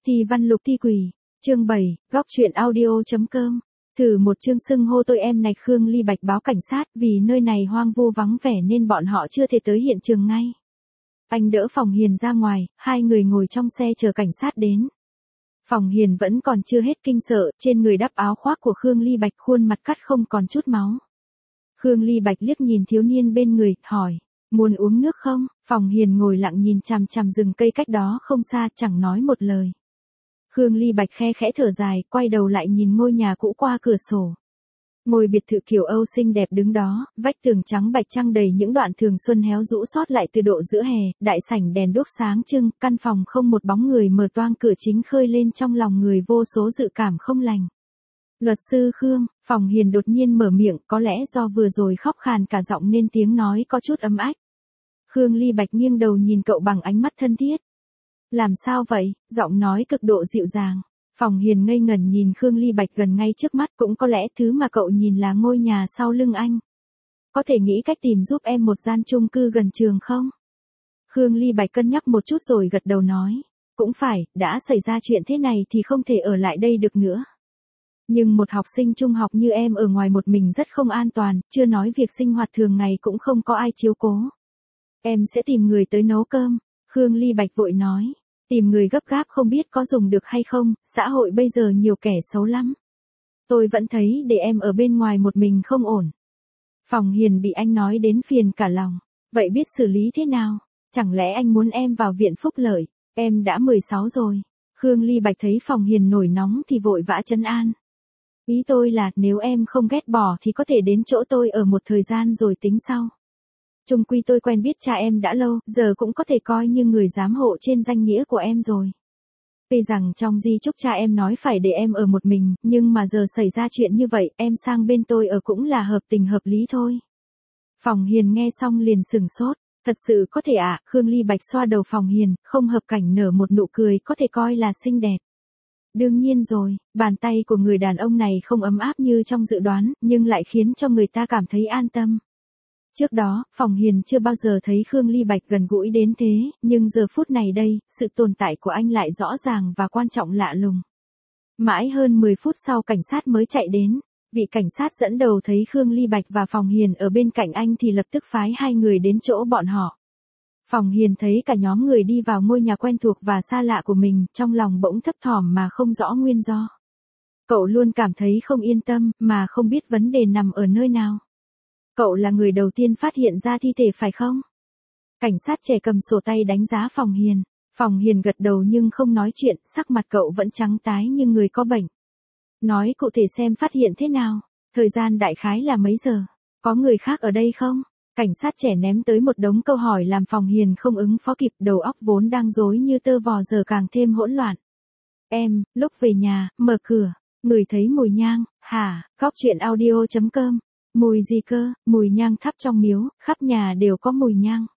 Thi văn lục thi quỷ, chương 7, góc truyện audio.com. Thử một chương xưng hô tôi em này. Khương Ly Bạch báo cảnh sát vì nơi này hoang vu vắng vẻ nên bọn họ chưa thể tới hiện trường ngay. Anh đỡ Phòng Hiền ra ngoài, hai người ngồi trong xe chờ cảnh sát đến. Phòng Hiền vẫn còn chưa hết kinh sợ, trên người đắp áo khoác của Khương Ly Bạch, khuôn mặt cắt không còn chút máu. Khương Ly Bạch liếc nhìn thiếu niên bên người, hỏi, muốn uống nước không? Phòng Hiền ngồi lặng nhìn chằm chằm rừng cây cách đó không xa, chẳng nói một lời. Khương Ly Bạch khe khẽ thở dài, quay đầu lại nhìn ngôi nhà cũ qua cửa sổ. Ngôi biệt thự kiểu Âu xinh đẹp đứng đó, vách tường trắng bạch trăng đầy những đoạn thường xuân héo rũ sót lại từ độ giữa hè, đại sảnh đèn đuốc sáng trưng, căn phòng không một bóng người, mở toang cửa chính khơi lên trong lòng người vô số dự cảm không lành. Luật sư Khương, Phòng Hiền đột nhiên mở miệng, có lẽ do vừa rồi khóc khàn cả giọng nên tiếng nói có chút ấm ách. Khương Ly Bạch nghiêng đầu nhìn cậu bằng ánh mắt thân thiết. Làm sao vậy? Giọng nói cực độ dịu dàng. Phòng Hiền ngây ngẩn nhìn Khương Ly Bạch gần ngay trước mắt, cũng có lẽ thứ mà cậu nhìn là ngôi nhà sau lưng anh. Có thể nghĩ cách tìm giúp em một gian chung cư gần trường không? Khương Ly Bạch cân nhắc một chút rồi gật đầu nói. Cũng phải, đã xảy ra chuyện thế này thì không thể ở lại đây được nữa. Nhưng một học sinh trung học như em ở ngoài một mình rất không an toàn, chưa nói việc sinh hoạt thường ngày cũng không có ai chiếu cố. Em sẽ tìm người tới nấu cơm. Khương Ly Bạch vội nói. Tìm người gấp gáp không biết có dùng được hay không, xã hội bây giờ nhiều kẻ xấu lắm. Tôi vẫn thấy để em ở bên ngoài một mình không ổn. Phòng Hiền bị anh nói đến phiền cả lòng. Vậy biết xử lý thế nào? Chẳng lẽ anh muốn em vào viện phúc lợi? Em đã 16 rồi. Khương Ly Bạch thấy Phòng Hiền nổi nóng thì vội vã trấn an. Ý tôi là nếu em không ghét bỏ thì có thể đến chỗ tôi ở một thời gian rồi tính sau. Chung quy tôi quen biết cha em đã lâu, giờ cũng có thể coi như người giám hộ trên danh nghĩa của em rồi. Tuy rằng trong di chúc cha em nói phải để em ở một mình, nhưng mà giờ xảy ra chuyện như vậy, em sang bên tôi ở cũng là hợp tình hợp lý thôi. Phòng Hiền nghe xong liền sừng sốt. Thật sự có thể ạ? Khương Ly Bạch xoa đầu Phòng Hiền, không hợp cảnh nở một nụ cười có thể coi là xinh đẹp. Đương nhiên rồi, bàn tay của người đàn ông này không ấm áp như trong dự đoán, nhưng lại khiến cho người ta cảm thấy an tâm. Trước đó, Phòng Hiền chưa bao giờ thấy Khương Ly Bạch gần gũi đến thế, nhưng giờ phút này đây, sự tồn tại của anh lại rõ ràng và quan trọng lạ lùng. Mãi hơn 10 phút sau cảnh sát mới chạy đến. Vị cảnh sát dẫn đầu thấy Khương Ly Bạch và Phòng Hiền ở bên cạnh anh thì lập tức phái hai người đến chỗ bọn họ. Phòng Hiền thấy cả nhóm người đi vào ngôi nhà quen thuộc và xa lạ của mình, trong lòng bỗng thấp thỏm mà không rõ nguyên do. Cậu luôn cảm thấy không yên tâm, mà không biết vấn đề nằm ở nơi nào. Cậu là người đầu tiên phát hiện ra thi thể phải không? Cảnh sát trẻ cầm sổ tay đánh giá Phòng Hiền. Phòng Hiền gật đầu nhưng không nói chuyện, sắc mặt cậu vẫn trắng tái như người có bệnh. Nói cụ thể xem phát hiện thế nào, thời gian đại khái là mấy giờ, có người khác ở đây không? Cảnh sát trẻ ném tới một đống câu hỏi làm Phòng Hiền không ứng phó kịp, đầu óc vốn đang rối như tơ vò giờ càng thêm hỗn loạn. Em, lúc về nhà, mở cửa, ngửi thấy mùi nhang, hả? Góc truyện audio.com. Mùi gì cơ? Mùi nhang thắp trong miếu, khắp nhà đều có mùi nhang.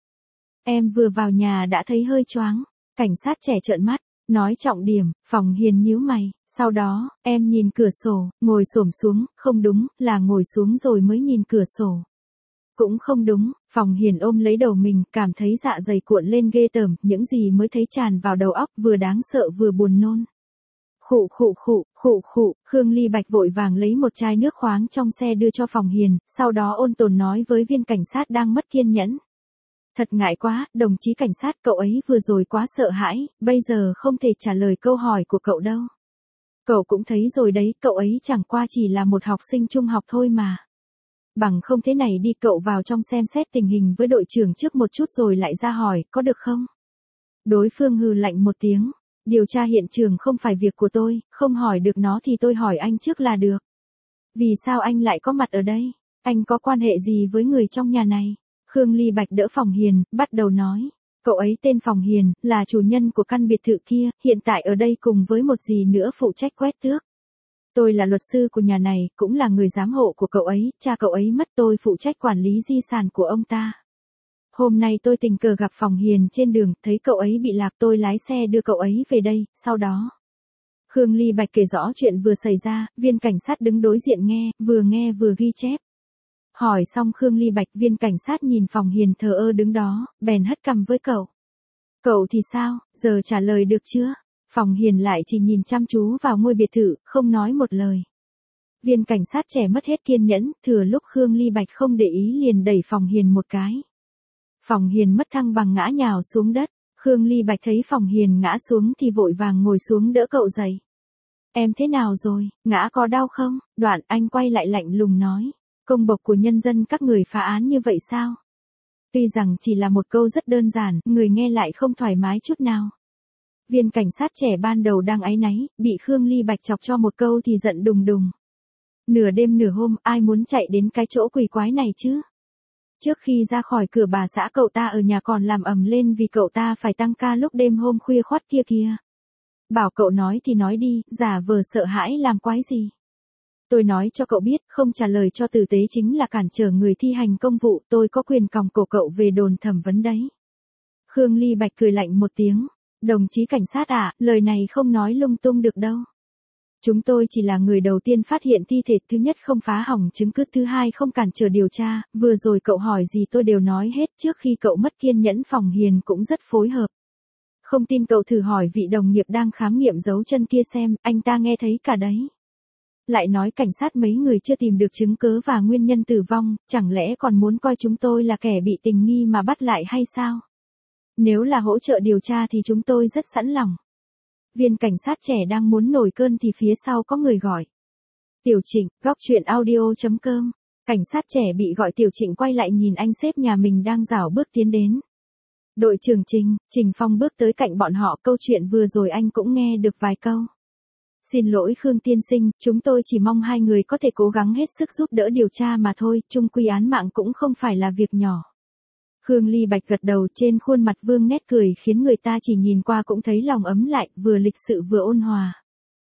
Em vừa vào nhà đã thấy hơi choáng. Cảnh sát trẻ trợn mắt, nói trọng điểm. Phòng Hiền nhíu mày. Sau đó, em nhìn cửa sổ, ngồi xổm xuống, không đúng, là ngồi xuống rồi mới nhìn cửa sổ. Cũng không đúng. Phòng Hiền ôm lấy đầu mình, cảm thấy dạ dày cuộn lên ghê tởm, những gì mới thấy tràn vào đầu óc, vừa đáng sợ vừa buồn nôn. Khụ, Khương Ly Bạch vội vàng lấy một chai nước khoáng trong xe đưa cho Phòng Hiền, sau đó ôn tồn nói với viên cảnh sát đang mất kiên nhẫn. Thật ngại quá, đồng chí cảnh sát, cậu ấy vừa rồi quá sợ hãi, bây giờ không thể trả lời câu hỏi của cậu đâu. Cậu cũng thấy rồi đấy, cậu ấy chẳng qua chỉ là một học sinh trung học thôi mà. Bằng không thế này đi, cậu vào trong xem xét tình hình với đội trưởng trước một chút rồi lại ra hỏi, có được không? Đối phương hừ lạnh một tiếng. Điều tra hiện trường không phải việc của tôi, không hỏi được nó thì tôi hỏi anh trước là được. Vì sao anh lại có mặt ở đây? Anh có quan hệ gì với người trong nhà này? Khương Ly Bạch đỡ Phòng Hiền, bắt đầu nói. Cậu ấy tên Phòng Hiền, là chủ nhân của căn biệt thự kia, hiện tại ở đây cùng với một dì nữa phụ trách quét tước. Tôi là luật sư của nhà này, cũng là người giám hộ của cậu ấy, cha cậu ấy mất, tôi phụ trách quản lý di sản của ông ta. Hôm nay tôi tình cờ gặp Phòng Hiền trên đường, thấy cậu ấy bị lạc, tôi lái xe đưa cậu ấy về đây, sau đó. Khương Ly Bạch kể rõ chuyện vừa xảy ra, viên cảnh sát đứng đối diện nghe vừa ghi chép. Hỏi xong Khương Ly Bạch, viên cảnh sát nhìn Phòng Hiền thờ ơ đứng đó, bèn hất cằm với cậu. Cậu thì sao, giờ trả lời được chưa? Phòng Hiền lại chỉ nhìn chăm chú vào ngôi biệt thự, không nói một lời. Viên cảnh sát trẻ mất hết kiên nhẫn, thừa lúc Khương Ly Bạch không để ý liền đẩy Phòng Hiền một cái. Phòng Hiền mất thăng bằng ngã nhào xuống đất, Khương Ly Bạch thấy Phòng Hiền ngã xuống thì vội vàng ngồi xuống đỡ cậu dậy. Em thế nào rồi, ngã có đau không? Đoạn anh quay lại lạnh lùng nói. Công bộc của nhân dân các người phá án như vậy sao? Tuy rằng chỉ là một câu rất đơn giản, người nghe lại không thoải mái chút nào. Viên cảnh sát trẻ ban đầu đang áy náy, bị Khương Ly Bạch chọc cho một câu thì giận đùng đùng. Nửa đêm nửa hôm, ai muốn chạy đến cái chỗ quỷ quái này chứ? Trước khi ra khỏi cửa bà xã cậu ta ở nhà còn làm ầm lên vì cậu ta phải tăng ca lúc đêm hôm khuya khoắt kia kìa. Bảo cậu nói thì nói đi, giả vờ sợ hãi làm quái gì. Tôi nói cho cậu biết, không trả lời cho tử tế chính là cản trở người thi hành công vụ, tôi có quyền còng cổ cậu về đồn thẩm vấn đấy. Khương Ly Bạch cười lạnh một tiếng. Đồng chí cảnh sát ạ, lời này không nói lung tung được đâu. Chúng tôi chỉ là người đầu tiên phát hiện thi thể, thứ nhất không phá hỏng chứng cứ, thứ hai không cản trở điều tra, vừa rồi cậu hỏi gì tôi đều nói hết, trước khi cậu mất kiên nhẫn Phòng Hiền cũng rất phối hợp. Không tin cậu thử hỏi vị đồng nghiệp đang khám nghiệm dấu chân kia xem, anh ta nghe thấy cả đấy. Lại nói cảnh sát mấy người chưa tìm được chứng cứ và nguyên nhân tử vong, chẳng lẽ còn muốn coi chúng tôi là kẻ bị tình nghi mà bắt lại hay sao? Nếu là hỗ trợ điều tra thì chúng tôi rất sẵn lòng. Viên cảnh sát trẻ đang muốn nổi cơn thì phía sau có người gọi. Tiểu Trịnh, góc truyện audio.com. Cảnh sát trẻ bị gọi, Tiểu Trịnh quay lại nhìn anh sếp nhà mình đang rảo bước tiến đến. Đội trưởng Trình, Trình Phong bước tới cạnh bọn họ, câu chuyện vừa rồi anh cũng nghe được vài câu. Xin lỗi Khương tiên sinh, chúng tôi chỉ mong hai người có thể cố gắng hết sức giúp đỡ điều tra mà thôi, chung quy án mạng cũng không phải là việc nhỏ. Khương Ly Bạch gật đầu, trên khuôn mặt vương nét cười khiến người ta chỉ nhìn qua cũng thấy lòng ấm lại, vừa lịch sự vừa ôn hòa.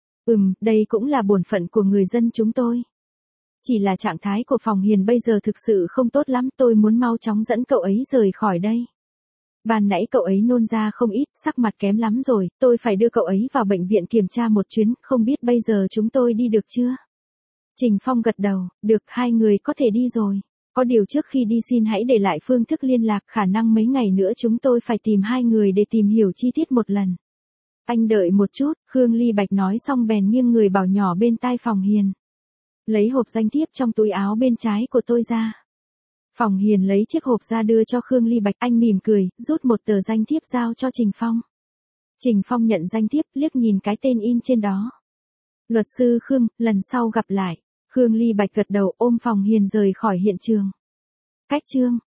Đây cũng là bổn phận của người dân chúng tôi. Chỉ là trạng thái của Phòng Hiền bây giờ thực sự không tốt lắm, tôi muốn mau chóng dẫn cậu ấy rời khỏi đây. Ban nãy cậu ấy nôn ra không ít, sắc mặt kém lắm rồi, tôi phải đưa cậu ấy vào bệnh viện kiểm tra một chuyến, không biết bây giờ chúng tôi đi được chưa? Trình Phong gật đầu, được, hai người có thể đi rồi. Có điều trước khi đi xin hãy để lại phương thức liên lạc, khả năng mấy ngày nữa chúng tôi phải tìm hai người để tìm hiểu chi tiết một lần. Anh đợi một chút, Khương Ly Bạch nói xong bèn nghiêng người bảo nhỏ bên tai Phòng Hiền. Lấy hộp danh thiếp trong túi áo bên trái của tôi ra. Phòng Hiền lấy chiếc hộp ra đưa cho Khương Ly Bạch, anh mỉm cười, rút một tờ danh thiếp giao cho Trình Phong. Trình Phong nhận danh thiếp, liếc nhìn cái tên in trên đó. Luật sư Khương, lần sau gặp lại. Khương Ly Bạch gật đầu, ôm Phòng Hiền rời khỏi hiện trường. Cách chương